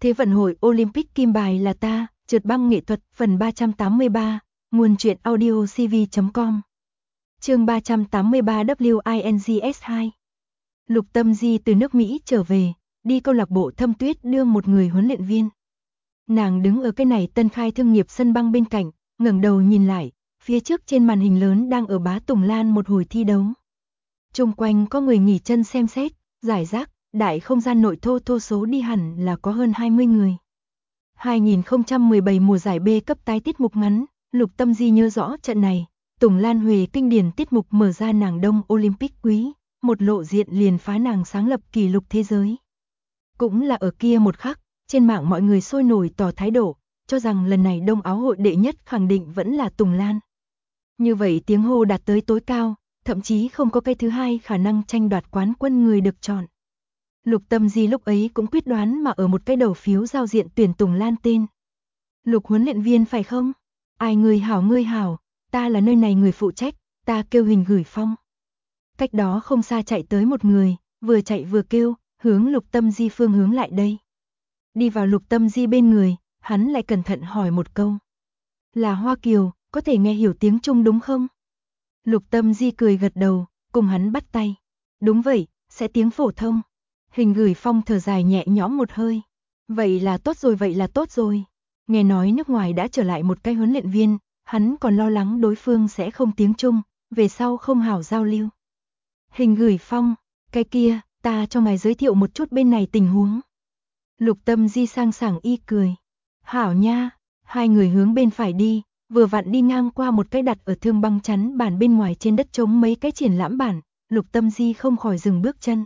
Thế vận hội Olympic kim bài là ta, trượt băng nghệ thuật phần 383, nguồn truyện audio cv.com. Chương 383 WINGS2. Lục Tâm Di từ nước Mỹ trở về, đi câu lạc bộ Thâm Tuyết đương một người huấn luyện viên. Nàng đứng ở cái này tân khai thương nghiệp sân băng bên cạnh, ngẩng đầu nhìn lại, phía trước trên màn hình lớn đang ở bá Tùng Lan một hồi thi đấu. Chung quanh có người nghỉ chân xem xét, giải rác, đại không gian nội thô số đi hẳn là có hơn 20 người. 2017 mùa giải B cấp tái tiết mục ngắn, Lục Tâm Di nhớ rõ trận này. Tùng Lan Huệ kinh điển tiết mục mở ra nàng Đông Olympic quý, một lộ diện liền phá nàng sáng lập kỷ lục thế giới. Cũng là ở kia một khắc, trên mạng mọi người sôi nổi tỏ thái độ, cho rằng lần này Đông Áo hội đệ nhất khẳng định vẫn là Tùng Lan. Như vậy tiếng hô đạt tới tối cao, thậm chí không có cái thứ hai khả năng tranh đoạt quán quân người được chọn. Lục Tâm Di lúc ấy cũng quyết đoán mà ở một cái đầu phiếu giao diện tuyển Tùng Lan tên. Lục huấn luyện viên phải không? Ai người hảo, ta là nơi này người phụ trách, ta kêu Hình Gửi Phong. Cách đó không xa chạy tới một người, vừa chạy vừa kêu, hướng Lục Tâm Di phương hướng lại đây. Đi vào Lục Tâm Di bên người, hắn lại cẩn thận hỏi một câu. Là Hoa Kiều, có thể nghe hiểu tiếng Trung đúng không? Lục Tâm Di cười gật đầu, cùng hắn bắt tay. Đúng vậy, sẽ tiếng phổ thông. Hình Gửi Phong thở dài nhẹ nhõm một hơi. Vậy là tốt rồi. Nghe nói nước ngoài đã trở lại một cái huấn luyện viên, hắn còn lo lắng đối phương sẽ không tiếng Trung, về sau không hảo giao lưu. Hình Gửi Phong, cái kia, ta cho ngài giới thiệu một chút bên này tình huống. Lục Tâm Di sang sảng y cười. Hảo nha, hai người hướng bên phải đi, vừa vặn đi ngang qua một cái đặt ở thương băng chắn bản bên ngoài trên đất trống mấy cái triển lãm bản, Lục Tâm Di không khỏi dừng bước chân.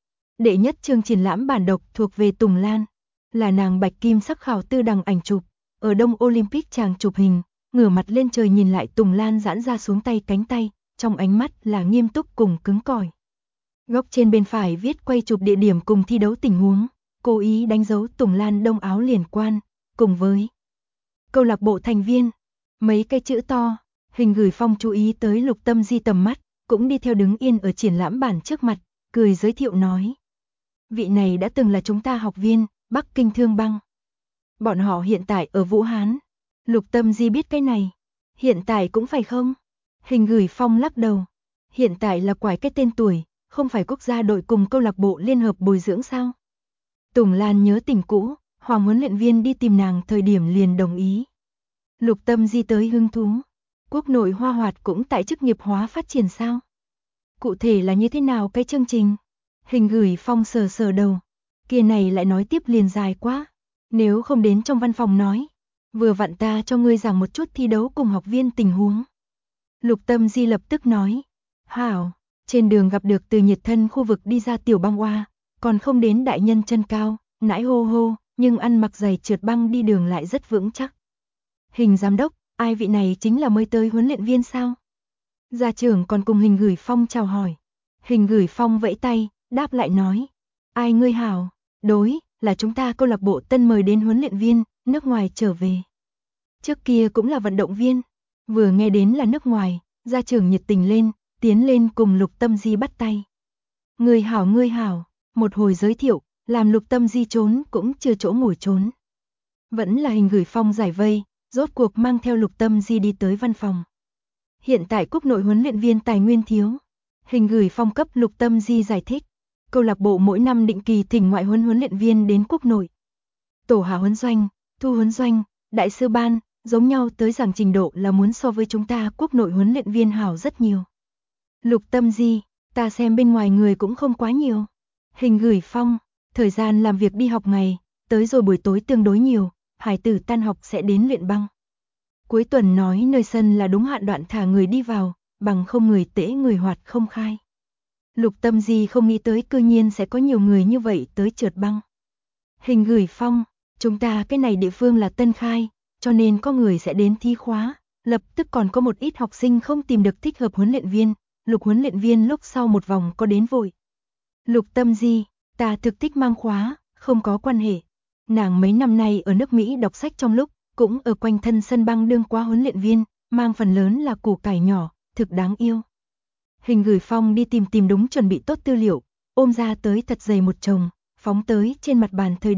Đệ nhất chương triển lãm bản độc thuộc về Tùng Lan, là nàng bạch kim sắc khảo tư đằng ảnh chụp, ở Đông Olympic chàng chụp hình, ngửa mặt lên trời nhìn lại Tùng Lan giãn ra xuống tay cánh tay, trong ánh mắt là nghiêm túc cùng cứng cỏi. Góc trên bên phải viết quay chụp địa điểm cùng thi đấu tình huống, cố ý đánh dấu Tùng Lan Đông Áo liên quan, cùng với câu lạc bộ thành viên, mấy cái chữ to. Hình Gửi Phong chú ý tới Lục Tâm Di tầm mắt, cũng đi theo đứng yên ở triển lãm bản trước mặt, cười giới thiệu nói. Vị này đã từng là chúng ta học viên, Bắc Kinh Thương Băng. Bọn họ hiện tại ở Vũ Hán. Lục Tâm Di biết cái này. Hiện tại cũng phải không? Hình Gửi Phong lắc đầu. Hiện tại là quải cái tên tuổi, không phải quốc gia đội cùng câu lạc bộ liên hợp bồi dưỡng sao? Tùng Lan nhớ tình cũ, Hoàng huấn luyện viên đi tìm nàng thời điểm liền đồng ý. Lục Tâm Di tới hứng thú. Quốc nội Hoa Hoạt cũng tại chức nghiệp hóa phát triển sao? Cụ thể là như thế nào cái chương trình? Hình Gửi Phong sờ đầu. Kia này lại nói tiếp liền dài quá. Nếu không đến trong văn phòng nói. Vừa vặn ta cho ngươi giảng một chút thi đấu cùng học viên tình huống. Lục Tâm Di lập tức nói. Hảo, trên đường gặp được từ nhiệt thân khu vực đi ra tiểu băng oa, còn không đến đại nhân chân cao, nãi hô, nhưng ăn mặc giày trượt băng đi đường lại rất vững chắc. Hình giám đốc, ai vị này chính là mới tới huấn luyện viên sao? Gia trưởng còn cùng Hình Gửi Phong chào hỏi. Hình Gửi Phong vẫy tay, đáp lại nói. Ai ngươi hảo, đối, là chúng ta câu lạc bộ tân mời đến huấn luyện viên, nước ngoài trở về. Trước kia cũng là vận động viên, vừa nghe đến là nước ngoài, gia trưởng nhiệt tình lên, tiến lên cùng Lục Tâm Di bắt tay. Ngươi hảo, một hồi giới thiệu, làm Lục Tâm Di trốn cũng chưa chỗ ngồi trốn. Vẫn là Hình Gửi Phong giải vây, rốt cuộc mang theo Lục Tâm Di đi tới văn phòng. Hiện tại quốc nội huấn luyện viên tài nguyên thiếu. Hình Gửi Phong cấp Lục Tâm Di giải thích. Câu lạc bộ mỗi năm định kỳ thỉnh ngoại huấn luyện viên đến quốc nội. Tổ hạ huấn doanh, thu huấn doanh, đại sư ban, giống nhau tới rằng trình độ là muốn so với chúng ta quốc nội huấn luyện viên hảo rất nhiều. Lục Tâm Di, ta xem bên ngoài người cũng không quá nhiều. Hình Gửi Phong, thời gian làm việc đi học ngày, tới rồi buổi tối tương đối nhiều, hải tử tan học sẽ đến luyện băng. Cuối tuần nói nơi sân là đúng hạn đoạn thả người đi vào, bằng không người tễ người hoạt không khai. Lục Tâm Di không nghĩ tới cư nhiên sẽ có nhiều người như vậy tới trượt băng. Hình Gửi Phong, chúng ta cái này địa phương là tân khai, cho nên có người sẽ đến thi khóa, lập tức còn có một ít học sinh không tìm được thích hợp huấn luyện viên, Lục huấn luyện viên lúc sau một vòng có đến vội. Lục Tâm Di, ta thực thích mang khóa, không có quan hệ. Nàng mấy năm nay ở nước Mỹ đọc sách trong lúc, cũng ở quanh thân sân băng đương qua huấn luyện viên, mang phần lớn là củ cải nhỏ, thực đáng yêu. Hình Gửi Phong đi tìm đúng chuẩn bị tốt tư liệu, ôm ra tới thật dày một chồng, phóng tới trên mặt bàn thời điểm,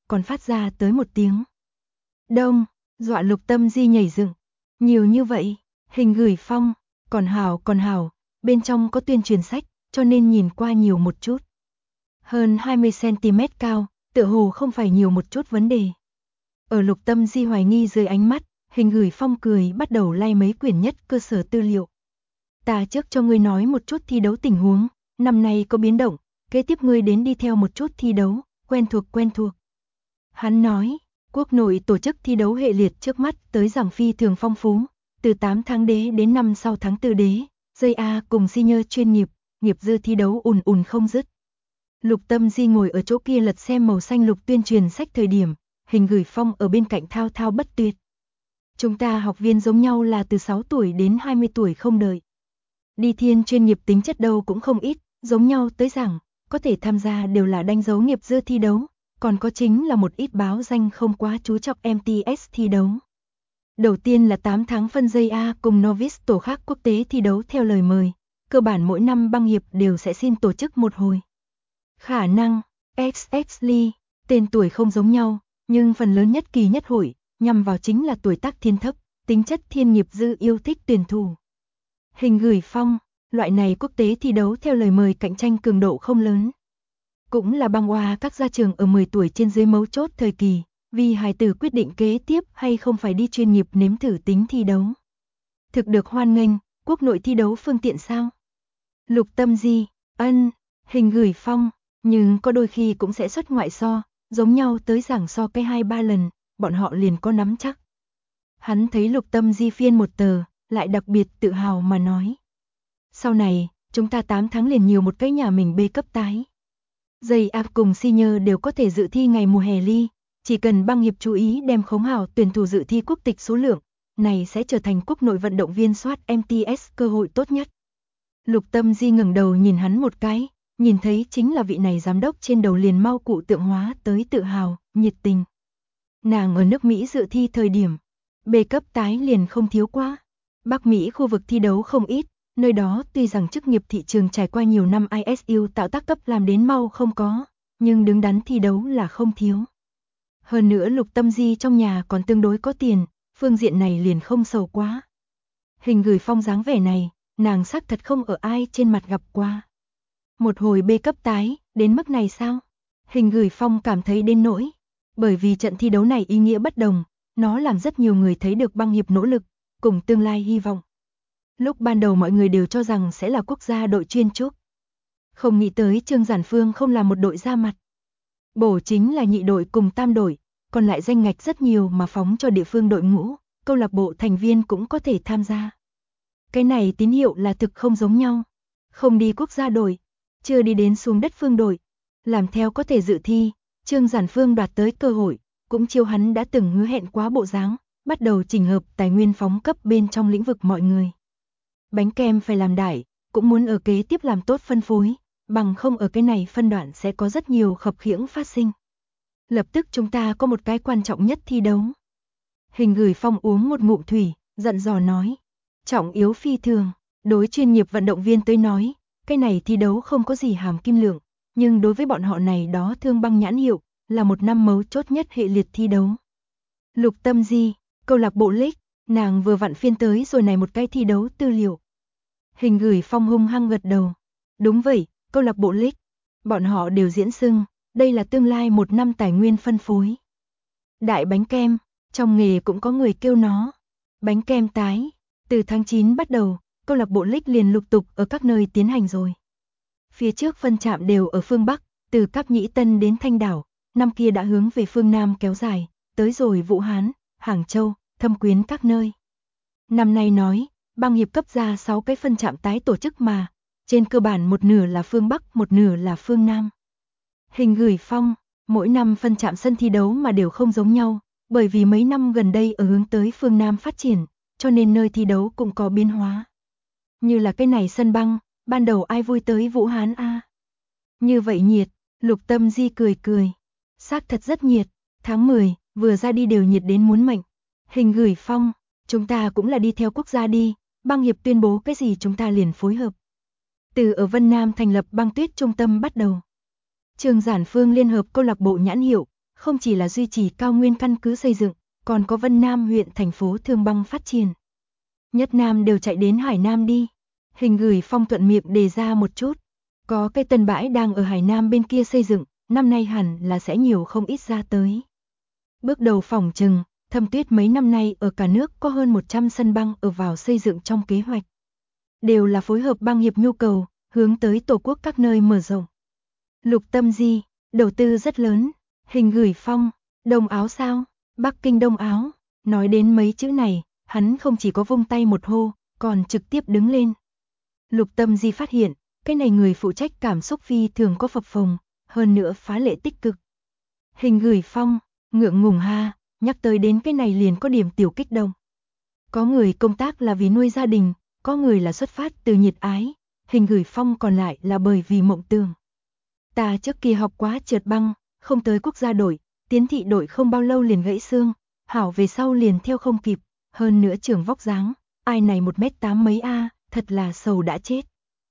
còn phát ra tới một tiếng đông, dọa Lục Tâm Di nhảy dựng. Nhiều như vậy, hình gửi phong, còn hảo, bên trong có tuyên truyền sách, cho nên nhìn qua nhiều một chút. Hơn 20cm cao, tựa hồ không phải nhiều một chút vấn đề. Ở Lục Tâm Di hoài nghi dưới ánh mắt, hình gửi phong cười bắt đầu lay mấy quyển nhất cơ sở tư liệu. Ta trước cho ngươi nói một chút thi đấu tình huống, năm nay có biến động, kế tiếp ngươi đến đi theo một chút thi đấu, quen thuộc. Hắn nói, quốc nội tổ chức thi đấu hệ liệt trước mắt tới giảng phi thường phong phú, từ 8 tháng đế đến năm sau tháng 4 đế, dây A cùng senior chuyên nghiệp, nghiệp dư thi đấu ùn không dứt. Lục Tâm Di ngồi ở chỗ kia lật xem màu xanh lục tuyên truyền sách thời điểm, hình gửi phong ở bên cạnh thao thao bất tuyệt. Chúng ta học viên giống nhau là từ 6 tuổi đến 20 tuổi không đợi. Đi thiên chuyên nghiệp tính chất đâu cũng không ít, giống nhau tới rằng, có thể tham gia đều là đánh dấu nghiệp dư thi đấu, còn có chính là một ít báo danh không quá chú trọng MTS thi đấu. Đầu tiên là 8 tháng phân dây A cùng Novice tổ khác quốc tế thi đấu theo lời mời, cơ bản mỗi năm băng hiệp đều sẽ xin tổ chức một hồi. Khả năng, XX Lee, tên tuổi không giống nhau, nhưng phần lớn nhất kỳ nhất hội, nhằm vào chính là tuổi tác thiên thấp, tính chất thiên nghiệp dư yêu thích tuyển thủ. Hình gửi phong, loại này quốc tế thi đấu theo lời mời cạnh tranh cường độ không lớn. Cũng là băng oa các gia trường ở 10 tuổi trên dưới mấu chốt thời kỳ, vì hài tử quyết định kế tiếp hay không phải đi chuyên nghiệp nếm thử tính thi đấu. Thực được hoan nghênh, quốc nội thi đấu phương tiện sao? Lục Tâm Di, hình gửi phong, nhưng có đôi khi cũng sẽ xuất ngoại so, giống nhau tới giảng so cái 2-3 lần, bọn họ liền có nắm chắc. Hắn thấy Lục Tâm Di phiên một tờ, lại đặc biệt tự hào mà nói. Sau này, chúng ta 8 tháng liền nhiều một cái nhà mình B cấp tái. Dây A cùng senior đều có thể dự thi ngày mùa hè ly, chỉ cần băng hiệp chú ý đem khống hảo tuyển thủ dự thi quốc tịch số lượng, này sẽ trở thành quốc nội vận động viên soát MTS cơ hội tốt nhất. Lục Tâm Di ngẩng đầu nhìn hắn một cái, nhìn thấy chính là vị này giám đốc trên đầu liền mau cụ tượng hóa tới tự hào, nhiệt tình. Nàng ở nước Mỹ dự thi thời điểm, B cấp tái liền không thiếu quá. Bắc Mỹ khu vực thi đấu không ít, nơi đó tuy rằng chức nghiệp thị trường trải qua nhiều năm ISU tạo tác cấp làm đến mau không có, nhưng đứng đắn thi đấu là không thiếu. Hơn nữa Lục Tâm Di trong nhà còn tương đối có tiền, phương diện này liền không sầu quá. Hình gửi phong dáng vẻ này, nàng xác thật không ở ai trên mặt gặp qua. Một hồi B cấp tái, đến mức này sao? Hình gửi phong cảm thấy đến nỗi, bởi vì trận thi đấu này ý nghĩa bất đồng, nó làm rất nhiều người thấy được băng hiệp nỗ lực, cùng tương lai hy vọng. Lúc ban đầu mọi người đều cho rằng sẽ là quốc gia đội chuyên trúc. Không nghĩ tới Trương Giản Phương không là một đội ra mặt. Bổ chính là nhị đội cùng tam đội, còn lại danh ngạch rất nhiều mà phóng cho địa phương đội ngũ, câu lạc bộ thành viên cũng có thể tham gia. Cái này tín hiệu là thực không giống nhau. Không đi quốc gia đội, chưa đi đến xuống đất phương đội, làm theo có thể dự thi, Trương Giản Phương đoạt tới cơ hội, cũng chiêu hắn đã từng hứa hẹn quá bộ dáng, bắt đầu chỉnh hợp tài nguyên phóng cấp bên trong lĩnh vực mọi người. Bánh kem phải làm đại, cũng muốn ở kế tiếp làm tốt phân phối, bằng không ở cái này phân đoạn sẽ có rất nhiều khập khiễng phát sinh. Lập tức chúng ta có một cái quan trọng nhất thi đấu. Hình gửi phong uống một ngụm thủy, giận dò nói. Trọng yếu phi thường, đối chuyên nghiệp vận động viên tới nói, cái này thi đấu không có gì hàm kim lượng, nhưng đối với bọn họ này đó thương băng nhãn hiệu, là một năm mấu chốt nhất hệ liệt thi đấu. Lục Tâm Di, câu lạc bộ League, nàng vừa vặn phiên tới rồi này một cái thi đấu tư liệu. Hình gửi phong hung hăng gật đầu. Đúng vậy, câu lạc bộ League, bọn họ đều diễn xưng, đây là tương lai một năm tài nguyên phân phối. Đại bánh kem, trong nghề cũng có người kêu nó. Bánh kem tái, từ tháng 9 bắt đầu, câu lạc bộ League liền lục tục ở các nơi tiến hành rồi. Phía trước phân trạm đều ở phương Bắc, từ Cáp Nhĩ Tân đến Thanh Đảo, năm kia đã hướng về phương Nam kéo dài, tới rồi Vũ Hán, Hàng Châu, Thâm Quyến các nơi. Năm nay nói, băng hiệp cấp ra 6 cái phân trạm tái tổ chức mà, trên cơ bản một nửa là phương Bắc, một nửa là phương Nam. Hình gửi phong, mỗi năm phân trạm sân thi đấu mà đều không giống nhau, bởi vì mấy năm gần đây ở hướng tới phương Nam phát triển, cho nên nơi thi đấu cũng có biến hóa. Như là cái này sân băng, ban đầu ai vui tới Vũ Hán a? Như vậy nhiệt, Lục Tâm Di cười cười. Xác thật rất nhiệt, tháng 10, vừa ra đi đều nhiệt đến muốn mệnh. Hình gửi phong, chúng ta cũng là đi theo quốc gia đi, băng hiệp tuyên bố cái gì chúng ta liền phối hợp. Từ ở Vân Nam thành lập băng tuyết trung tâm bắt đầu. Trương Giản Phương liên hợp câu lạc bộ nhãn hiệu, không chỉ là duy trì cao nguyên căn cứ xây dựng, còn có Vân Nam huyện thành phố Thương Băng phát triển. Nhất Nam đều chạy đến Hải Nam đi. Hình gửi phong thuận miệng đề ra một chút. Có cái tân bãi đang ở Hải Nam bên kia xây dựng, năm nay hẳn là sẽ nhiều không ít ra tới. Bước đầu phỏng chừng, Thâm Tuyết mấy năm nay ở cả nước có hơn 100 sân băng ở vào xây dựng trong kế hoạch. Đều là phối hợp băng hiệp nhu cầu, hướng tới tổ quốc các nơi mở rộng. Lục Tâm Di, đầu tư rất lớn. Hình gửi phong, Đông Áo sao? Bắc Kinh Đông Áo. Nói đến mấy chữ này, hắn không chỉ có vung tay một hô, còn trực tiếp đứng lên. Lục Tâm Di phát hiện, cái này người phụ trách cảm xúc phi thường có phập phồng, hơn nữa phá lệ tích cực. Hình gửi phong, ngượng ngùng ha, nhắc tới đến cái này liền có điểm tiểu kích động. Có người công tác là vì nuôi gia đình, có người là xuất phát từ nhiệt ái, hình gửi phong còn lại là bởi vì mộng tưởng. Ta trước kia học quá trượt băng, không tới quốc gia đội, tiến thị đội không bao lâu liền gãy xương, hảo về sau liền theo không kịp, hơn nữa trưởng vóc dáng, ai này 1m8 mấy a, thật là sầu đã chết.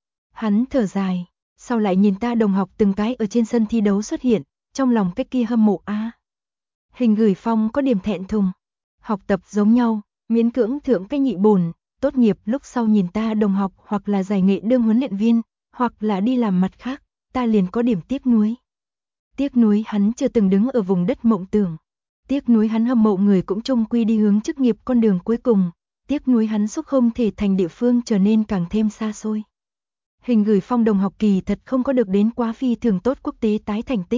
Hắn thở dài, sau lại nhìn ta đồng học từng cái ở trên sân thi đấu xuất hiện, trong lòng cái kia hâm mộ a. Hình gửi phong có điểm thẹn thùng, học tập giống nhau, miễn cưỡng thượng cái nhị bổn, tốt nghiệp lúc sau nhìn ta đồng học hoặc là giải nghệ đương huấn luyện viên, hoặc là đi làm mặt khác, ta liền có điểm tiếc nuối. Tiếc nuối hắn chưa từng đứng ở vùng đất mộng tưởng. Tiếc nuối hắn hâm mộ người cũng chung quy đi hướng chức nghiệp con đường cuối cùng. Tiếc nuối hắn xúc không thể thành địa phương trở nên càng thêm xa xôi. Hình gửi phong đồng học kỳ thật không có được đến quá phi thường tốt quốc tế tái thành tích.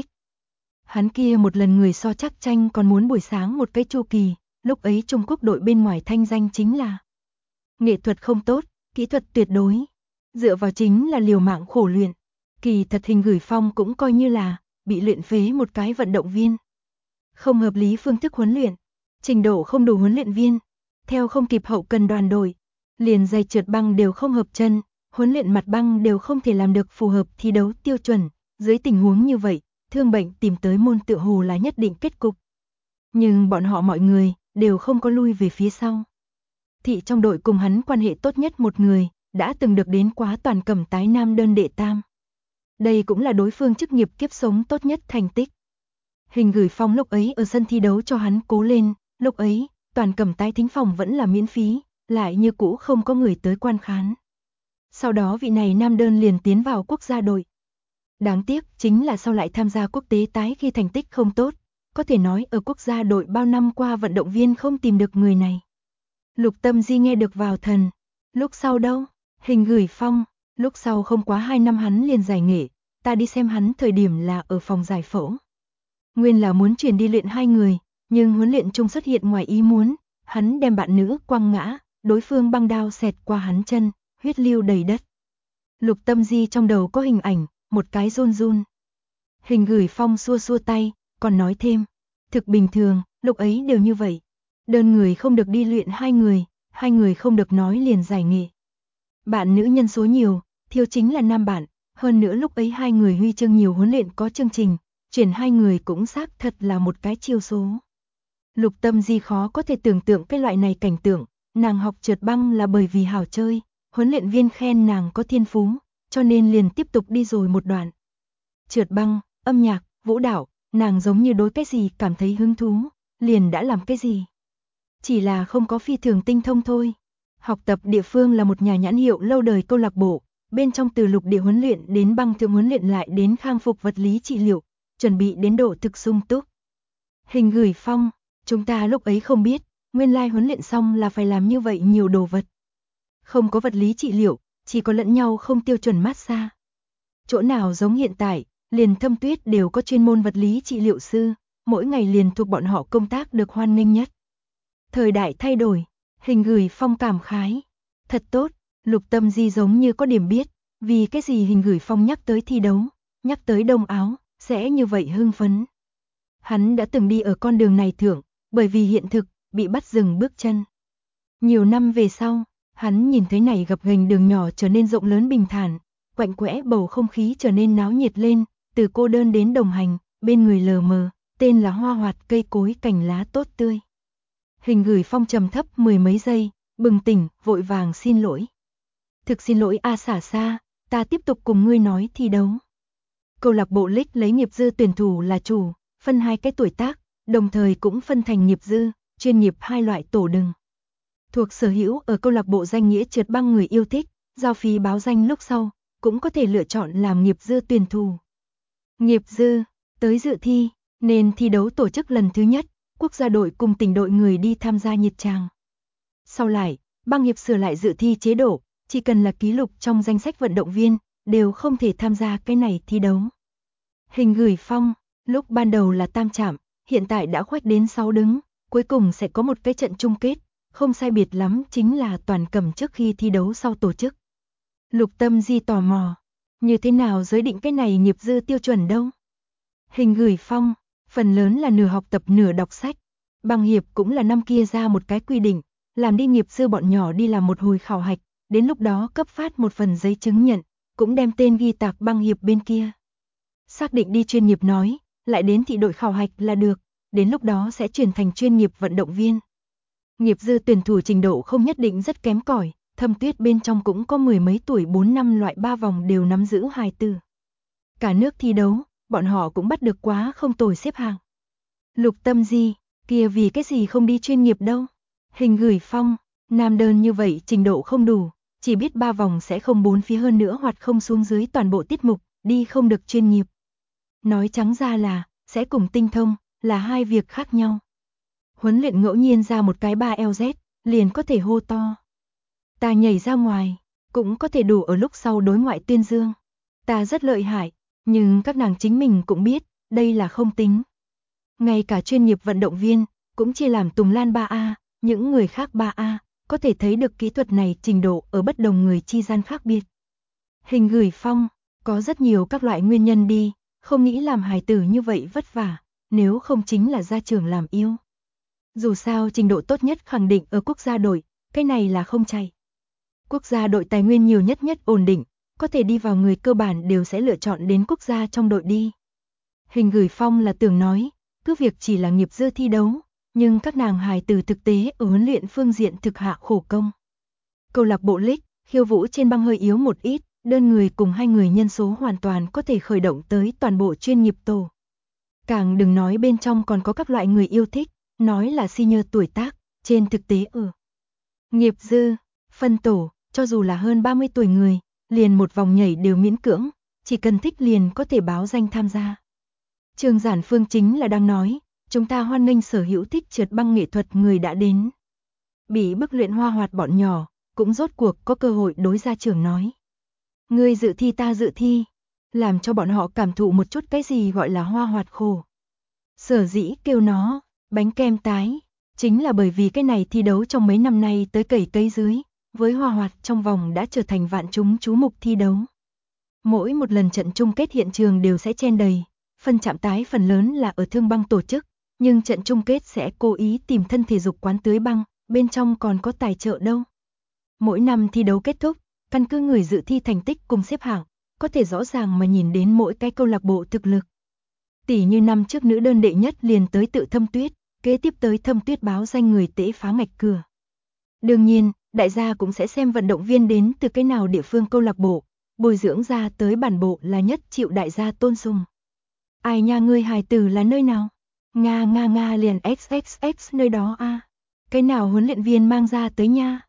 Hắn kia một lần người so chắc tranh còn muốn buổi sáng một cái chu kỳ, lúc ấy Trung Quốc đội bên ngoài thanh danh chính là nghệ thuật không tốt, kỹ thuật tuyệt đối. Dựa vào chính là liều mạng khổ luyện. Kỳ thật hình gửi phong cũng coi như là bị luyện phế một cái vận động viên. Không hợp lý phương thức huấn luyện, trình độ không đủ huấn luyện viên, theo không kịp hậu cần đoàn đội, liền giày trượt băng đều không hợp chân, huấn luyện mặt băng đều không thể làm được phù hợp thi đấu tiêu chuẩn, dưới tình huống như vậy, thương bệnh tìm tới môn tựa hồ là nhất định kết cục. Nhưng bọn họ mọi người đều không có lui về phía sau. Thị trong đội cùng hắn quan hệ tốt nhất một người, đã từng được đến quá toàn cẩm tái nam đơn đệ tam. Đây cũng là đối phương chức nghiệp kiếp sống tốt nhất thành tích. Hình gửi phong lúc ấy ở sân thi đấu cho hắn cố lên, lúc ấy, toàn cẩm tái thính phòng vẫn là miễn phí, lại như cũ không có người tới quan khán. Sau đó vị này nam đơn liền tiến vào quốc gia đội. Đáng tiếc chính là sau lại tham gia quốc tế tái khi thành tích không tốt, có thể nói ở quốc gia đội bao năm qua vận động viên không tìm được người này. Lục Tâm Di nghe được vào thần. Lúc sau đâu? Hình gửi phong, lúc sau không quá 2 năm hắn liền giải nghệ, ta đi xem hắn thời điểm là ở phòng giải phẫu. Nguyên là muốn chuyển đi luyện 2 người, nhưng huấn luyện chung xuất hiện ngoài ý muốn, hắn đem bạn nữ quăng ngã, đối phương băng đao xẹt qua hắn chân, huyết lưu đầy đất. Lục Tâm Di trong đầu có hình ảnh, một cái run run. Hình gửi phong xua xua tay, còn nói thêm, thực bình thường, lúc ấy đều như vậy. Đơn người không được đi luyện 2 người không được nói liền giải nghệ. Bạn nữ nhân số nhiều, thiếu chính là nam bạn, hơn nữa lúc ấy 2 người huy chương nhiều huấn luyện có chương trình, chuyển 2 người cũng xác thật là một cái chiêu số. Lục Tâm Di khó có thể tưởng tượng cái loại này cảnh tượng, nàng học trượt băng là bởi vì hảo chơi, huấn luyện viên khen nàng có thiên phú, cho nên liền tiếp tục đi rồi một đoạn. Trượt băng, âm nhạc, vũ đạo, nàng giống như đối cái gì cảm thấy hứng thú, liền đã làm cái gì. Chỉ là không có phi thường tinh thông thôi. Học tập địa phương là một nhà nhãn hiệu lâu đời câu lạc bộ, bên trong từ lục địa huấn luyện đến băng thượng huấn luyện lại đến khang phục vật lý trị liệu, chuẩn bị đến độ thực sung túc. Hình gửi phong, chúng ta lúc ấy không biết, nguyên lai huấn luyện xong là phải làm như vậy nhiều đồ vật. Không có vật lý trị liệu, chỉ có lẫn nhau không tiêu chuẩn massage. Chỗ nào giống hiện tại, liền Thâm Tuyết đều có chuyên môn vật lý trị liệu sư, mỗi ngày liền thuộc bọn họ công tác được hoan nghênh nhất. Thời đại thay đổi, hình gửi phong cảm khái. Thật tốt, Lục Tâm Di giống như có điểm biết, vì cái gì hình gửi phong nhắc tới thi đấu, nhắc tới Đông Áo, sẽ như vậy hưng phấn. Hắn đã từng đi ở con đường này thượng, bởi vì hiện thực, bị bắt dừng bước chân. Nhiều năm về sau, hắn nhìn thấy này gập ghềnh đường nhỏ trở nên rộng lớn bình thản, quạnh quẽ bầu không khí trở nên náo nhiệt lên, từ cô đơn đến đồng hành, bên người lờ mờ, tên là hoa hoạt cây cối cành lá tốt tươi. Hình gửi phong trầm thấp 10 mấy giây, bừng tỉnh, vội vàng xin lỗi. Thực xin lỗi A Xả Xa, ta tiếp tục cùng ngươi nói thi đấu. Câu lạc bộ Lích lấy nghiệp dư tuyển thủ là chủ, phân hai cái tuổi tác, đồng thời cũng phân thành nghiệp dư, chuyên nghiệp hai loại tổ đừng. Thuộc sở hữu ở câu lạc bộ danh nghĩa trượt băng người yêu thích, giao phí báo danh lúc sau, cũng có thể lựa chọn làm nghiệp dư tuyển thủ. Nghiệp dư, tới dự thi, nên thi đấu tổ chức lần thứ nhất, quốc gia đội cùng tỉnh đội người đi tham gia nhiệt tràng. Sau lại, băng hiệp sửa lại dự thi chế độ, chỉ cần là ký lục trong danh sách vận động viên, đều không thể tham gia cái này thi đấu. Hình gửi phong, lúc ban đầu là tam trạm, hiện tại đã khoét đến 6 đứng, cuối cùng sẽ có một cái trận chung kết, không sai biệt lắm chính là toàn cầm trước khi thi đấu sau tổ chức. Lục Tâm Di tò mò, như thế nào giới định cái này nghiệp dư tiêu chuẩn đâu? Hình gửi phong, phần lớn là nửa học tập nửa đọc sách. Băng hiệp cũng là năm kia ra một cái quy định, làm đi nghiệp dư bọn nhỏ đi làm một hồi khảo hạch, đến lúc đó cấp phát một phần giấy chứng nhận, cũng đem tên ghi tạc băng hiệp bên kia. Xác định đi chuyên nghiệp nói, lại đến thị đội khảo hạch là được, đến lúc đó sẽ chuyển thành chuyên nghiệp vận động viên. Nghiệp dư tuyển thủ trình độ không nhất định rất kém cỏi, Thâm Tuyết bên trong cũng có mười mấy tuổi 4 năm loại 3 vòng đều nắm giữ hài tử. Cả nước thi đấu, bọn họ cũng bắt được quá không tồi xếp hạng. Lục Tâm Di, kia vì cái gì không đi chuyên nghiệp đâu? Hình gửi phong, nam đơn như vậy trình độ không đủ, chỉ biết 3 vòng sẽ không 4 phía hơn nữa hoặc không xuống dưới toàn bộ tiết mục, đi không được chuyên nghiệp. Nói trắng ra là, sẽ cùng tinh thông, là hai việc khác nhau. Huấn luyện ngẫu nhiên ra một cái 3LZ, liền có thể hô to. Ta nhảy ra ngoài, cũng có thể đủ ở lúc sau đối ngoại tuyên dương. Ta rất lợi hại, nhưng các nàng chính mình cũng biết, đây là không tính. Ngay cả chuyên nghiệp vận động viên, cũng chia làm Tùng Lan 3A, những người khác 3A, có thể thấy được kỹ thuật này trình độ ở bất đồng người chi gian khác biệt. Hình gửi phong, có rất nhiều các loại nguyên nhân đi, không nghĩ làm hài tử như vậy vất vả, nếu không chính là gia trưởng làm yêu. Dù sao trình độ tốt nhất khẳng định ở quốc gia đội, cái này là không chạy. Quốc gia đội tài nguyên nhiều nhất ổn định, có thể đi vào người cơ bản đều sẽ lựa chọn đến quốc gia trong đội đi. Hình gửi phong là tưởng nói, cứ việc chỉ là nghiệp dư thi đấu, nhưng các nàng hài tử thực tế ở huấn luyện phương diện thực hạ khổ công. Câu lạc bộ League, khiêu vũ trên băng hơi yếu một ít, đơn người cùng hai người nhân số hoàn toàn có thể khởi động tới toàn bộ chuyên nghiệp tổ. Càng đừng nói bên trong còn có các loại người yêu thích, nói là senior tuổi tác, trên thực tế ở nghiệp dư, phân tổ, cho dù là hơn 30 tuổi người, liền một vòng nhảy đều miễn cưỡng, chỉ cần thích liền có thể báo danh tham gia. Trương Giản Phương chính là đang nói, chúng ta hoan nghênh sở hữu thích trượt băng nghệ thuật người đã đến. Bị bức luyện hoa hoạt bọn nhỏ, cũng rốt cuộc có cơ hội đối gia trưởng nói. Ngươi dự thi ta dự thi, làm cho bọn họ cảm thụ một chút cái gì gọi là hoa hoạt khổ. Sở dĩ kêu nó, bánh kem tái, chính là bởi vì cái này thi đấu trong mấy năm nay tới cày cây dưới, với hoa hoạt trong vòng đã trở thành vạn chúng chú mục thi đấu. Mỗi một lần trận chung kết hiện trường đều sẽ chen đầy, phân chạm tái phần lớn là ở Thương Băng tổ chức, nhưng trận chung kết sẽ cố ý tìm thân thể dục quán tưới băng, bên trong còn có tài trợ đâu. Mỗi năm thi đấu kết thúc, căn cứ người dự thi thành tích cùng xếp hạng, có thể rõ ràng mà nhìn đến mỗi cái câu lạc bộ thực lực. Tỷ như năm trước nữ đơn đệ nhất liền tới tự Thâm Tuyết, kế tiếp tới Thâm Tuyết báo danh người tễ phá ngạch cửa. Đương nhiên, đại gia cũng sẽ xem vận động viên đến từ cái nào địa phương câu lạc bộ, bồi dưỡng ra tới bản bộ là nhất chịu đại gia tôn sùng. Ai nha ngươi hài tử là nơi nào? Nga liền XXX nơi đó a. Cái nào huấn luyện viên mang ra tới nha?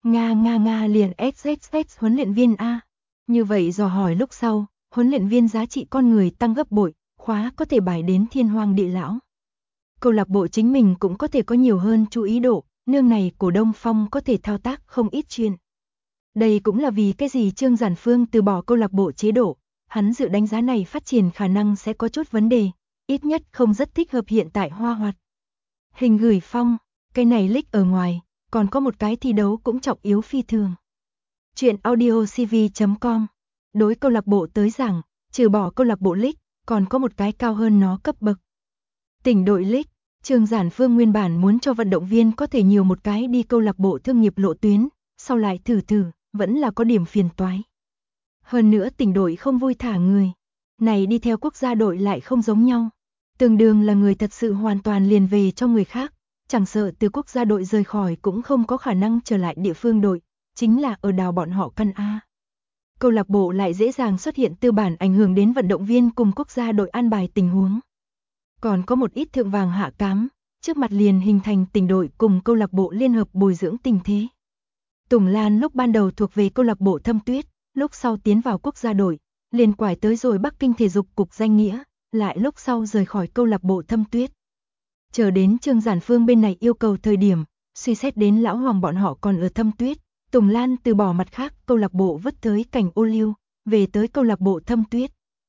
Nga liền XXX huấn luyện viên a. Như vậy dò hỏi lúc sau, huấn luyện viên giá trị con người tăng gấp bội, khóa có thể bài đến thiên hoàng địa lão. Câu lạc bộ chính mình cũng có thể có nhiều hơn chú ý độ, nương này cổ Đông Phong có thể thao tác không ít chuyện. Đây cũng là vì cái gì Trương Giản Phương từ bỏ câu lạc bộ chế độ, hắn dự đánh giá này phát triển khả năng sẽ có chút vấn đề, ít nhất không rất thích hợp hiện tại hoa hoạt. Hình gửi phong, cái này League ở ngoài, còn có một cái thi đấu cũng trọng yếu phi thường. Chuyện audiocv.com, đối câu lạc bộ tới rằng, trừ bỏ câu lạc bộ League, còn có một cái cao hơn nó cấp bậc. Tỉnh đội League, Trương Giản Phương nguyên bản muốn cho vận động viên có thể nhiều một cái đi câu lạc bộ thương nghiệp lộ tuyến, sau lại thử, vẫn là có điểm phiền toái. Hơn nữa tỉnh đội không vui thả người, này đi theo quốc gia đội lại không giống nhau. Tương đương là người thật sự hoàn toàn liền về cho người khác, chẳng sợ từ quốc gia đội rời khỏi cũng không có khả năng trở lại địa phương đội, chính là ở đào bọn họ căn A. Câu lạc bộ lại dễ dàng xuất hiện tư bản ảnh hưởng đến vận động viên cùng quốc gia đội an bài tình huống. Còn có một ít thượng vàng hạ cám, trước mặt liền hình thành tỉnh đội cùng câu lạc bộ liên hợp bồi dưỡng tình thế. Tùng Lan lúc ban đầu thuộc về câu lạc bộ Thâm Tuyết, lúc sau tiến vào quốc gia đội, liền quải tới rồi Bắc Kinh thể dục cục danh nghĩa, lại lúc sau rời khỏi câu lạc bộ Thâm Tuyết. Chờ đến Trương Giản Phương bên này yêu cầu thời điểm, suy xét đến lão Hoàng bọn họ còn ở Thâm Tuyết, Tùng Lan từ bỏ mặt khác câu lạc bộ vứt tới cảnh ô liu, về tới câu lạc bộ Thâm Tuyết.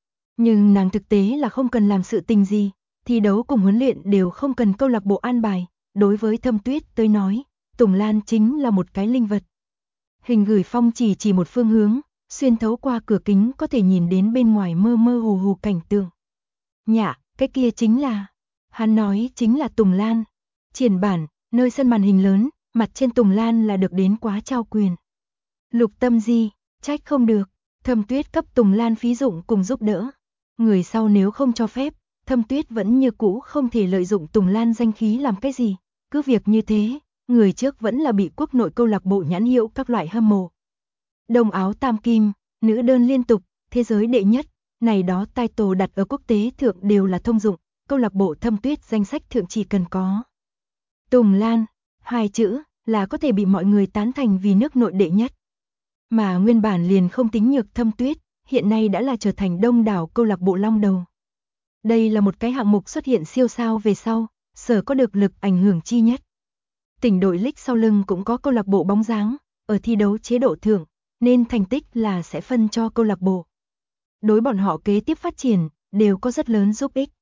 Nhưng nàng thực tế là không cần làm sự tình gì, thi đấu cùng huấn luyện đều không cần câu lạc bộ an bài, đối với Thâm Tuyết tới nói, Tùng Lan chính là một cái linh vật. Hình gửi phong chỉ một phương hướng, xuyên thấu qua cửa kính có thể nhìn đến bên ngoài mơ mơ hồ hồ cảnh tượng. Nhạ, cái kia chính là, hắn nói chính là Tùng Lan. Triển bản, nơi sân màn hình lớn, mặt trên Tùng Lan là được đến quá trao quyền. Lục Tâm Di, trách không được, Thâm Tuyết cấp Tùng Lan phí dụng cùng giúp đỡ. Người sau nếu không cho phép, Thâm Tuyết vẫn như cũ không thể lợi dụng Tùng Lan danh khí làm cái gì. Cứ việc như thế, người trước vẫn là bị quốc nội câu lạc bộ nhãn hiệu các loại hâm mộ. Đông áo tam kim, nữ đơn liên tục, thế giới đệ nhất, này đó title đặt ở quốc tế thượng đều là thông dụng, câu lạc bộ Thâm Tuyết danh sách thượng chỉ cần có Tùng Lan, hai chữ là có thể bị mọi người tán thành vì nước nội đệ nhất. Mà nguyên bản liền không tính nhược Thâm Tuyết, hiện nay đã là trở thành đông đảo câu lạc bộ long đầu. Đây là một cái hạng mục xuất hiện siêu sao về sau, sở có được lực ảnh hưởng chi nhất. Tỉnh đội League sau lưng cũng có câu lạc bộ bóng dáng, ở thi đấu chế độ thưởng, nên thành tích là sẽ phân cho câu lạc bộ. Đối bọn họ kế tiếp phát triển, đều có rất lớn giúp ích.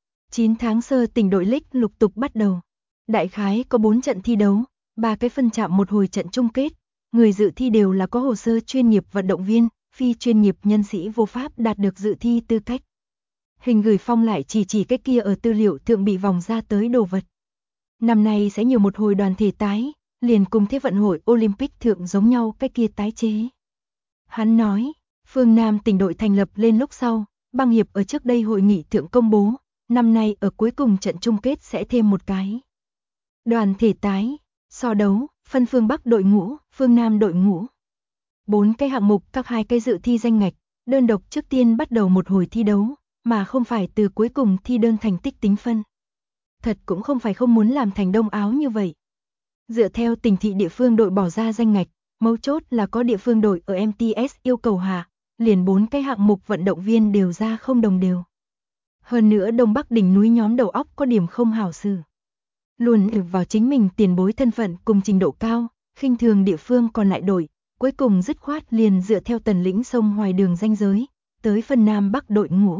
9 tháng sơ tỉnh đội League lục tục bắt đầu. Đại khái có 4 trận thi đấu, 3 cái phân chạm một hồi trận chung kết. Người dự thi đều là có hồ sơ chuyên nghiệp vận động viên, phi chuyên nghiệp nhân sĩ vô pháp đạt được dự thi tư cách. Hình gửi phong lại chỉ cái kia ở tư liệu thượng bị vòng ra tới đồ vật. Năm nay sẽ nhiều một hồi đoàn thể tái, liền cùng Thế vận hội Olympic thượng giống nhau cái kia tái chế. Hắn nói, phương Nam tỉnh đội thành lập lên lúc sau, bang hiệp ở trước đây hội nghị thượng công bố, năm nay ở cuối cùng trận chung kết sẽ thêm một cái. Đoàn thể tái, so đấu, phân phương Bắc đội ngũ, phương Nam đội ngũ. 4 cái hạng mục các 2 cái dự thi danh ngạch, đơn độc trước tiên bắt đầu một hồi thi đấu, mà không phải từ cuối cùng thi đơn thành tích tính phân. Thật cũng không phải không muốn làm thành đông áo như vậy. Dựa theo tỉnh thị địa phương đội bỏ ra danh ngạch, mấu chốt là có địa phương đội ở MTS yêu cầu hạ, liền 4 cái hạng mục vận động viên đều ra không đồng đều. Hơn nữa Đông Bắc đỉnh núi nhóm đầu óc có điểm không hảo xử. Luôn ỷ vào chính mình tiền bối thân phận cùng trình độ cao, khinh thường địa phương còn lại đội, cuối cùng dứt khoát liền dựa theo tần lĩnh sông Hoài đường ranh giới, tới phân Nam Bắc đội ngũ.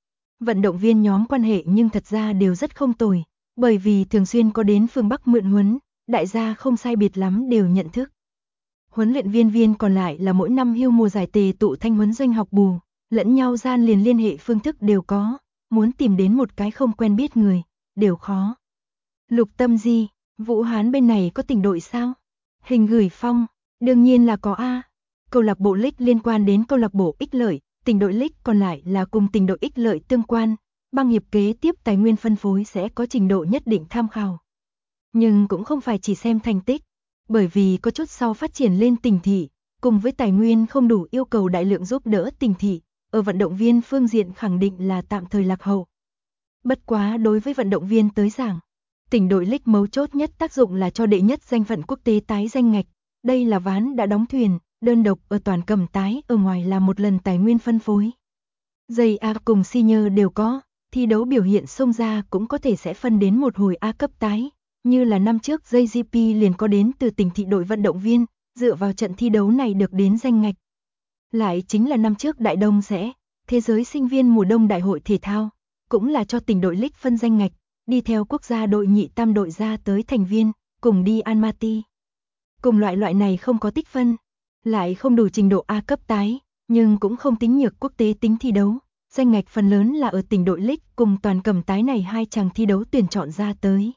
Vận động viên nhóm quan hệ nhưng thật ra đều rất không tồi, bởi vì thường xuyên có đến phương Bắc mượn huấn, đại gia không sai biệt lắm đều nhận thức. Huấn luyện viên còn lại là mỗi năm hưu mùa giải tề tụ thanh huấn doanh học bù, lẫn nhau gian liền liên hệ phương thức đều có, muốn tìm đến một cái không quen biết người, đều khó. Lục Tâm Di, Vũ Hán bên này có tỉnh đội sao? Hình gửi phong, đương nhiên là có a. Câu lạc bộ League liên quan đến câu lạc bộ Ích Lợi, tỉnh đội League còn lại là cùng tỉnh đội Ích Lợi tương quan, bang hiệp kế tiếp tài nguyên phân phối sẽ có trình độ nhất định tham khảo. Nhưng cũng không phải chỉ xem thành tích, bởi vì có chút sau phát triển lên tỉnh thị, cùng với tài nguyên không đủ yêu cầu đại lượng giúp đỡ tỉnh thị, ở vận động viên phương diện khẳng định là tạm thời lạc hậu. Bất quá đối với vận động viên tới giảng, tỉnh đội League mấu chốt nhất tác dụng là cho đệ nhất danh phận quốc tế tái danh ngạch, đây là ván đã đóng thuyền, đơn độc ở toàn cầm tái ở ngoài là một lần tài nguyên phân phối. Giây A cùng senior đều có, thi đấu biểu hiện xông ra cũng có thể sẽ phân đến một hồi A cấp tái, như là năm trước JGP liền có đến từ tỉnh thị đội vận động viên, dựa vào trận thi đấu này được đến danh ngạch. Lại chính là năm trước Đại Đông sẽ, thế giới sinh viên mùa đông đại hội thể thao, cũng là cho tỉnh đội League phân danh ngạch, đi theo quốc gia đội nhị tam đội ra tới thành viên, cùng đi Almaty. Cùng loại này không có tích phân, lại không đủ trình độ A cấp tái, nhưng cũng không tính nhược quốc tế tính thi đấu, danh ngạch phần lớn là ở tỉnh đội League cùng toàn cầm tái này 2 chàng thi đấu tuyển chọn ra tới.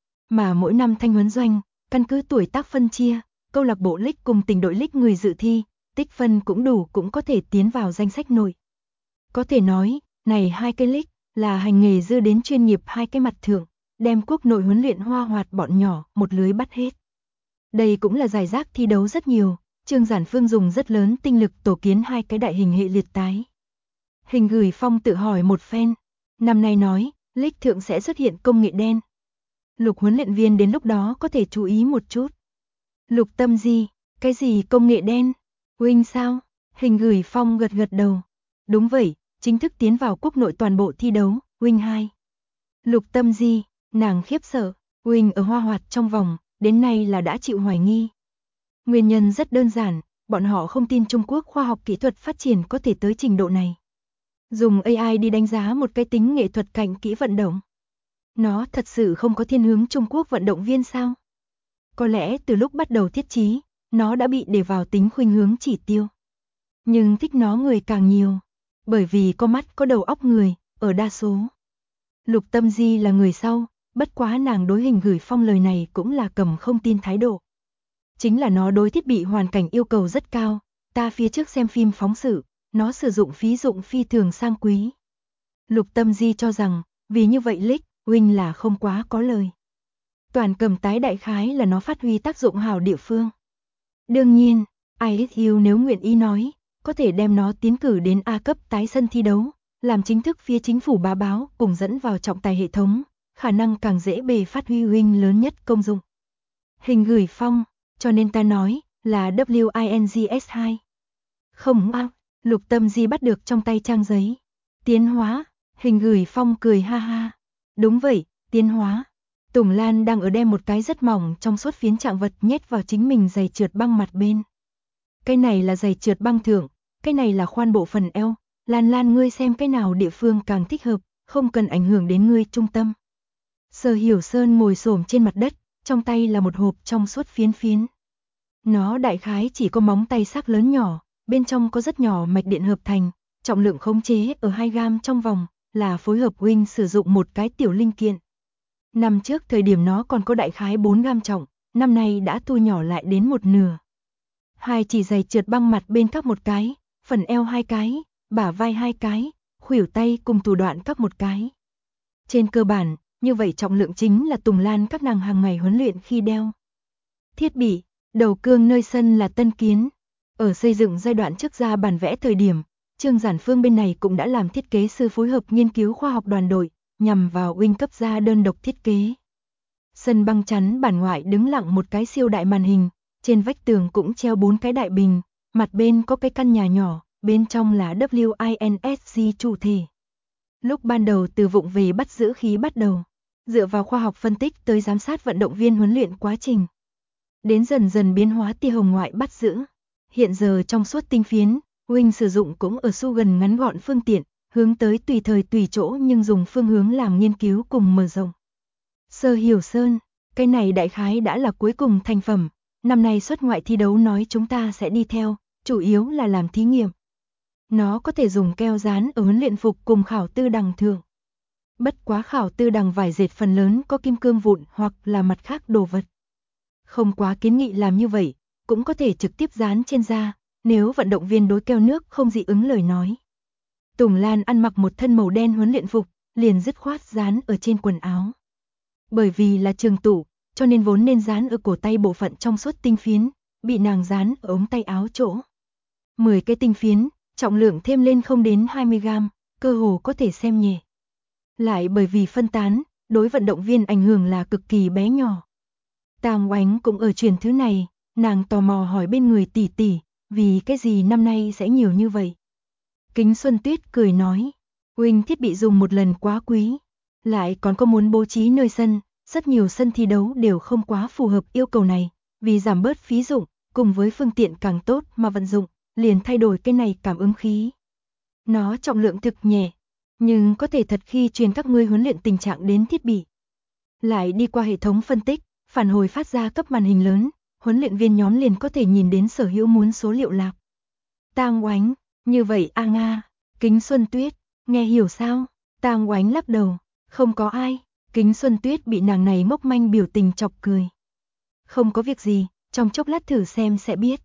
Mà mỗi năm thanh huấn doanh, căn cứ tuổi tác phân chia, câu lạc bộ League cùng tỉnh đội League người dự thi, tích phân cũng đủ cũng có thể tiến vào danh sách nội. Có thể nói, này 2 cái League là hành nghề dư đến chuyên nghiệp 2 cái mặt thượng, đem quốc nội huấn luyện hoa hoạt bọn nhỏ một lưới bắt hết. Đây cũng là giải rác thi đấu rất nhiều, Trương Giản Phương dùng rất lớn tinh lực tổ kiến 2 cái đại hình hệ liệt tái. Hình gửi phong tự hỏi một phen, năm nay nói, League thượng sẽ xuất hiện công nghệ đen. Lục huấn luyện viên đến lúc đó có thể chú ý một chút. Lục Tâm Di, cái gì công nghệ đen? Wing sao? Hình Gửi Phong gật gật đầu. Đúng vậy, chính thức tiến vào quốc nội toàn bộ thi đấu, Wing 2. Lục Tâm Di, nàng khiếp sợ, Wing ở Hoa Hoạt trong vòng, đến nay là đã chịu hoài nghi. Nguyên nhân rất đơn giản, bọn họ không tin Trung Quốc khoa học kỹ thuật phát triển có thể tới trình độ này. Dùng AI đi đánh giá một cái tính nghệ thuật cạnh kỹ vận động. Nó thật sự không có thiên hướng Trung Quốc vận động viên sao? Có lẽ từ lúc bắt đầu thiết trí, nó đã bị để vào tính khuynh hướng chỉ tiêu. Nhưng thích nó người càng nhiều, bởi vì có mắt có đầu óc người, ở đa số. Lục Tâm Di là người sau, bất quá nàng đối Hình Gửi Phong lời này cũng là cầm không tin thái độ. Chính là nó đối thiết bị hoàn cảnh yêu cầu rất cao, ta phía trước xem phim phóng sự, nó sử dụng phí dụng phi thường sang quý. Lục Tâm Di cho rằng, vì như vậy League, Wing là không quá có lời. Toàn cầm tái đại khái là nó phát huy tác dụng hảo địa phương. Đương nhiên, ISU nếu nguyện ý nói, có thể đem nó tiến cử đến A cấp tái sân thi đấu, làm chính thức phía chính phủ bá báo cùng dẫn vào trọng tài hệ thống, khả năng càng dễ bề phát huy Wing lớn nhất công dụng. Hình Gửi Phong, cho nên ta nói, là WINGS2. Không a, Lục Tâm Di bắt được trong tay trang giấy. Tiến hóa, Hình Gửi Phong cười ha ha. Đúng vậy, tiến hóa. Tùng Lan đang ở đem một cái rất mỏng trong suốt phiến trạng vật nhét vào chính mình giày trượt băng mặt bên. Cái này là giày trượt băng thượng, cái này là khoan bộ phần eo. Lan ngươi xem cái nào địa phương càng thích hợp, không cần ảnh hưởng đến ngươi trung tâm. Sở Hiểu Sơn ngồi xổm trên mặt đất, trong tay là một hộp trong suốt phiến phiến. Nó đại khái chỉ có móng tay sắc lớn nhỏ, bên trong có rất nhỏ mạch điện hợp thành, trọng lượng khống chế ở 2 gam trong vòng, là phối hợp Wing sử dụng một cái tiểu linh kiện. Năm trước thời điểm nó còn có đại khái 4 gam trọng, năm nay đã thu nhỏ lại đến một nửa. Hai chỉ giày trượt băng mặt bên các một cái, phần eo 2 cái, bả vai 2 cái, khuỷu tay cùng thủ đoạn các một cái. Trên cơ bản, như vậy trọng lượng chính là Tùng Lan các nàng hàng ngày huấn luyện khi đeo. Thiết bị, đầu cương nơi sân là tân kiến. Ở xây dựng giai đoạn trước ra bản vẽ thời điểm, Trương Giản Phương bên này cũng đã làm thiết kế sư phối hợp nghiên cứu khoa học đoàn đội, nhằm vào Wing cấp ra đơn độc thiết kế. Sân băng chắn bản ngoại đứng lặng một cái siêu đại màn hình, trên vách tường cũng treo 4 cái đại bình, mặt bên có cái căn nhà nhỏ, bên trong là WINSG chủ thể. Lúc ban đầu từ vụng về bắt giữ khí bắt đầu, dựa vào khoa học phân tích tới giám sát vận động viên huấn luyện quá trình. Đến dần dần biến hóa tia hồng ngoại bắt giữ. Hiện giờ trong suốt tinh phiến, Wing sử dụng cũng ở xu gần ngắn gọn phương tiện, hướng tới tùy thời tùy chỗ nhưng dùng phương hướng làm nghiên cứu cùng mở rộng. Sở Hiểu Sơn, cái này đại khái đã là cuối cùng thành phẩm, năm nay xuất ngoại thi đấu nói chúng ta sẽ đi theo, chủ yếu là làm thí nghiệm. Nó có thể dùng keo dán ở huấn luyện phục cùng khảo tư đằng thượng. Bất quá khảo tư đằng vải dệt phần lớn có kim cương vụn hoặc là mặt khác đồ vật. Không quá kiến nghị làm như vậy, cũng có thể trực tiếp dán trên da, nếu vận động viên đối keo nước không dị ứng lời nói. Tùng Lan ăn mặc một thân màu đen huấn luyện phục, liền dứt khoát dán ở trên quần áo. Bởi vì là trường tủ, cho nên vốn nên dán ở cổ tay bộ phận trong suốt tinh phiến, bị nàng dán ở ống tay áo chỗ. 10 cái tinh phiến, trọng lượng thêm lên không đến 20 gram, cơ hồ có thể xem nhẹ. Lại bởi vì phân tán, đối vận động viên ảnh hưởng là cực kỳ bé nhỏ. Tang Oánh cũng ở truyền thứ này, nàng tò mò hỏi bên người tỷ tỷ, vì cái gì năm nay sẽ nhiều như vậy. Kính Xuân Tuyết cười nói, Wing thiết bị dùng một lần quá quý, lại còn có muốn bố trí nơi sân, rất nhiều sân thi đấu đều không quá phù hợp yêu cầu này, vì giảm bớt phí dụng, cùng với phương tiện càng tốt mà vận dụng, liền thay đổi cái này cảm ứng khí. Nó trọng lượng thực nhẹ, nhưng có thể thật khi truyền các ngươi huấn luyện tình trạng đến thiết bị. Lại đi qua hệ thống phân tích, phản hồi phát ra cấp màn hình lớn, huấn luyện viên nhóm liền có thể nhìn đến sở hữu muốn số liệu lạc. Tang Oánh, như vậy a Nga, Kính Xuân Tuyết, nghe hiểu sao? Tang Oánh lắc đầu, không có ai. Kính Xuân Tuyết bị nàng này ngốc manh biểu tình chọc cười. Không có việc gì, trong chốc lát thử xem sẽ biết.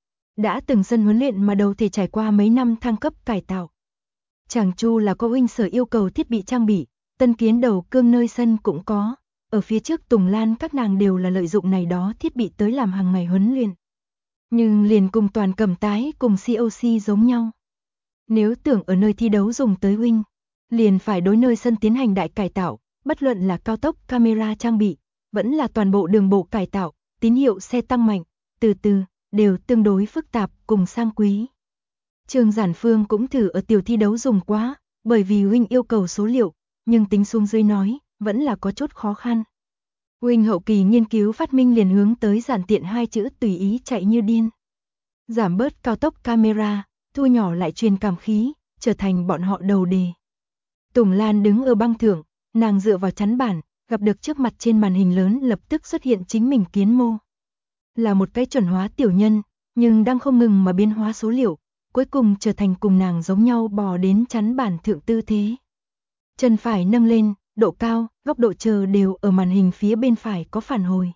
Đã từng sân huấn luyện mà đầu thể trải qua mấy năm thăng cấp cải tạo. Tràng Chu là có Wing sở yêu cầu thiết bị trang bị, tân kiến đầu cương nơi sân cũng có. Ở phía trước Tùng Lan các nàng đều là lợi dụng này đó thiết bị tới làm hàng ngày huấn luyện. Nhưng liền cùng toàn cầm tái cùng COC giống nhau. Nếu tưởng ở nơi thi đấu dùng tới Wing, liền phải đối nơi sân tiến hành đại cải tạo, bất luận là cao tốc camera trang bị, vẫn là toàn bộ đường bộ cải tạo, tín hiệu xe tăng mạnh, từ từ, đều tương đối phức tạp cùng sang quý. Trương Giản Phương cũng thử ở tiểu thi đấu dùng quá, bởi vì huynh yêu cầu số liệu, nhưng tính xuống dưới nói, vẫn là có chút khó khăn. Huynh hậu kỳ nghiên cứu phát minh liền hướng tới giản tiện hai chữ tùy ý chạy như điên. Giảm bớt cao tốc camera, thu nhỏ lại truyền cảm khí, trở thành bọn họ đầu đề. Tùng Lan đứng ở băng thượng, nàng dựa vào chắn bản, gặp được trước mặt trên màn hình lớn lập tức xuất hiện chính mình kiến mô. Là một cái chuẩn hóa tiểu nhân, nhưng đang không ngừng mà biến hóa số liệu, cuối cùng trở thành cùng nàng giống nhau bò đến chắn bản thượng tư thế. Chân phải nâng lên, độ cao, góc độ chờ đều ở màn hình phía bên phải có phản hồi.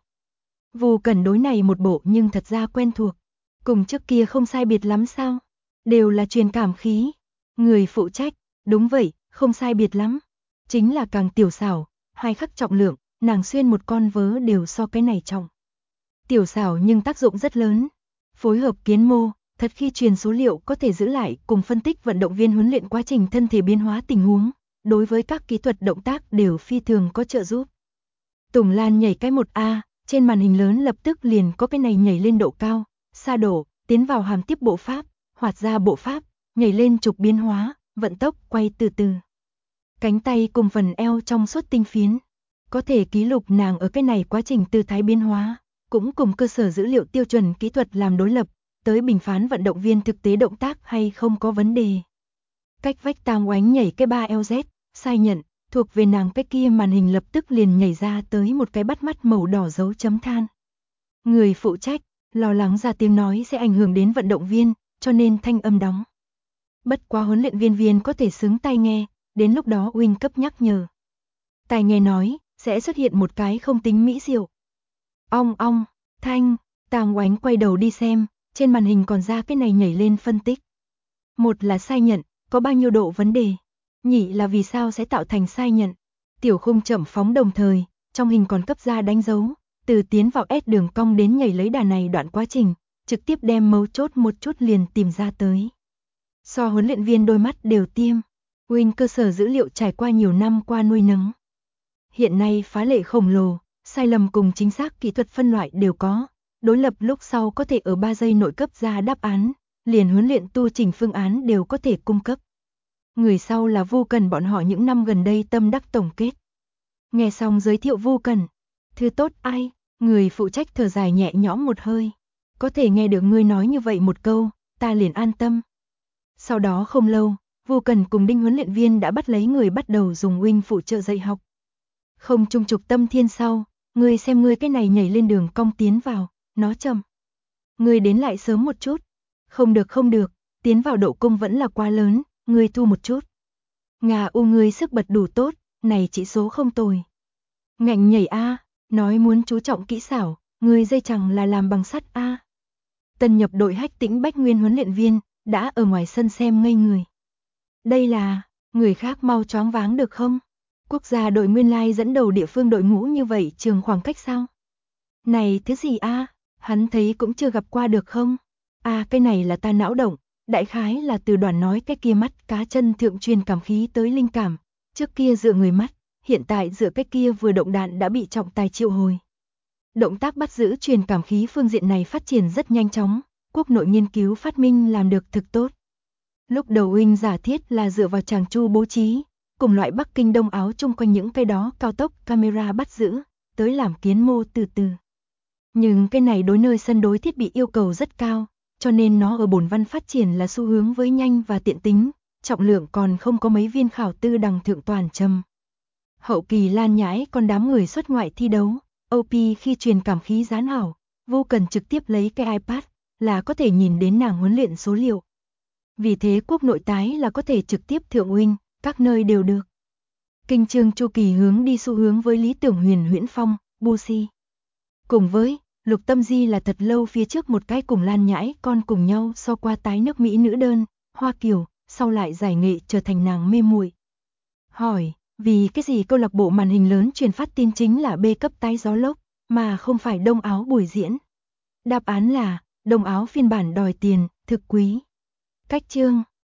Vu Cẩn đối này một bộ nhưng thật ra quen thuộc, cùng trước kia không sai biệt lắm sao? Đều là truyền cảm khí. Người phụ trách, đúng vậy, không sai biệt lắm. Chính là càng tiểu xảo, 2 khắc trọng lượng, nàng xuyên một con vớ đều so cái này trọng. Tiểu xảo nhưng tác dụng rất lớn. Phối hợp kiến mô, thật khi truyền số liệu có thể giữ lại cùng phân tích vận động viên huấn luyện quá trình thân thể biến hóa tình huống, đối với các kỹ thuật động tác đều phi thường có trợ giúp. Tùng Lan nhảy cái 1A, trên màn hình lớn lập tức liền có cái này nhảy lên độ cao, xa độ, tiến vào hàm tiếp bộ pháp, hoạt ra bộ pháp, nhảy lên trục biến hóa, vận tốc, quay từ từ. Cánh tay cùng phần eo trong suốt tinh phiến, có thể ký lục nàng ở cái này quá trình tư thái biến hóa, cũng cùng cơ sở dữ liệu tiêu chuẩn kỹ thuật làm đối lập, tới bình phán vận động viên thực tế động tác hay không có vấn đề. Cách vách Tam Oánh nhảy cái 3LZ, sai nhận, thuộc về nàng cái kia màn hình lập tức liền nhảy ra tới một cái bắt mắt màu đỏ dấu chấm than. Người phụ trách, lo lắng ra tiếng nói sẽ ảnh hưởng đến vận động viên, cho nên thanh âm đóng. Bất quá huấn luyện viên có thể xứng tai nghe, đến lúc đó huynh cấp nhắc nhở. Tai nghe nói, sẽ xuất hiện một cái không tính mỹ diệu. Ong ong, thanh, Tam Oánh quay đầu đi xem, trên màn hình còn ra cái này nhảy lên phân tích. Một là sai nhận, có bao nhiêu độ vấn đề. Nhị là vì sao sẽ tạo thành sai nhận. Tiểu khung chậm phóng đồng thời, trong hình còn cấp ra đánh dấu, từ tiến vào S đường cong đến nhảy lấy đà này đoạn quá trình, trực tiếp đem mấu chốt một chút liền tìm ra tới. So huấn luyện viên đôi mắt đều tiêm, huynh cơ sở dữ liệu trải qua nhiều năm qua nuôi nấng. Hiện nay phá lệ khổng lồ, sai lầm cùng chính xác kỹ thuật phân loại đều có, đối lập lúc sau có thể ở 3 giây nội cấp ra đáp án, liền huấn luyện tu trình phương án đều có thể cung cấp. Người sau là Vu Cẩn bọn họ những năm gần đây tâm đắc tổng kết. Nghe xong giới thiệu Vu Cẩn, thứ tốt ai, người phụ trách thở dài nhẹ nhõm một hơi. Có thể nghe được ngươi nói như vậy một câu, ta liền an tâm. Sau đó không lâu, Vu Cẩn cùng Đinh huấn luyện viên đã bắt lấy người bắt đầu dùng huynh phụ trợ dạy học. Không trung trục tâm thiên sau, ngươi xem ngươi cái này nhảy lên đường cong tiến vào, nó chậm. Ngươi đến lại sớm một chút. Không được, tiến vào độ cung vẫn là quá lớn, ngươi thu một chút. Ngà ngươi sức bật đủ tốt, này chỉ số không tồi. Ngạnh nhảy A, nói muốn chú trọng kỹ xảo, ngươi dây chẳng là làm bằng sắt A. Tân nhập đội Hách Tĩnh Bách Nguyên huấn luyện viên, đã ở ngoài sân xem ngây người. Đây là, người khác mau choáng váng được không? Quốc gia đội nguyên lai dẫn đầu địa phương đội ngũ như vậy trường khoảng cách sao? Này thứ gì A, hắn thấy cũng chưa gặp qua được không? Cái này là ta não động, đại khái là từ Đoàn nói cái kia mắt cá chân thượng truyền cảm khí tới linh cảm, trước kia dựa người mắt, hiện tại dựa cái kia vừa động đạn đã bị trọng tài triệu hồi. Động tác bắt giữ truyền cảm khí phương diện này phát triển rất nhanh chóng, quốc nội nghiên cứu phát minh làm được thực tốt. Lúc đầu huynh giả thiết là dựa vào Tràng Chu bố trí, cùng loại Bắc Kinh Đông Áo chung quanh những cái đó cao tốc camera bắt giữ, tới làm kiến mô từ từ. Nhưng cái này đối nơi sân đối thiết bị yêu cầu rất cao, cho nên nó ở bổn văn phát triển là xu hướng với nhanh và tiện tính, trọng lượng còn không có mấy viên khảo tư đằng thượng toàn trầm. Hậu kỳ lan nhãi còn đám người xuất ngoại thi đấu, OP khi truyền cảm khí dán ảo, Vu Cẩn trực tiếp lấy cái iPad là có thể nhìn đến nàng huấn luyện số liệu. Vì thế quốc nội tái là có thể trực tiếp thượng huynh, các nơi đều được. Kinh chương chu kỳ hướng đi xu hướng với lý tưởng Huyền Huyễn Phong, Busi. Cùng với Lục Tâm Di là thật lâu phía trước một cái cùng Lan Nhãi con cùng nhau so qua tái nước Mỹ nữ đơn, Hoa Kiều, sau lại giải nghệ trở thành nàng mê muội. Hỏi, vì cái gì câu lạc bộ màn hình lớn truyền phát tin chính là B cấp tái gió lốc, mà không phải Đông Áo buổi diễn? Đáp án là, Đông Áo phiên bản đòi tiền, thực quý. Cách chương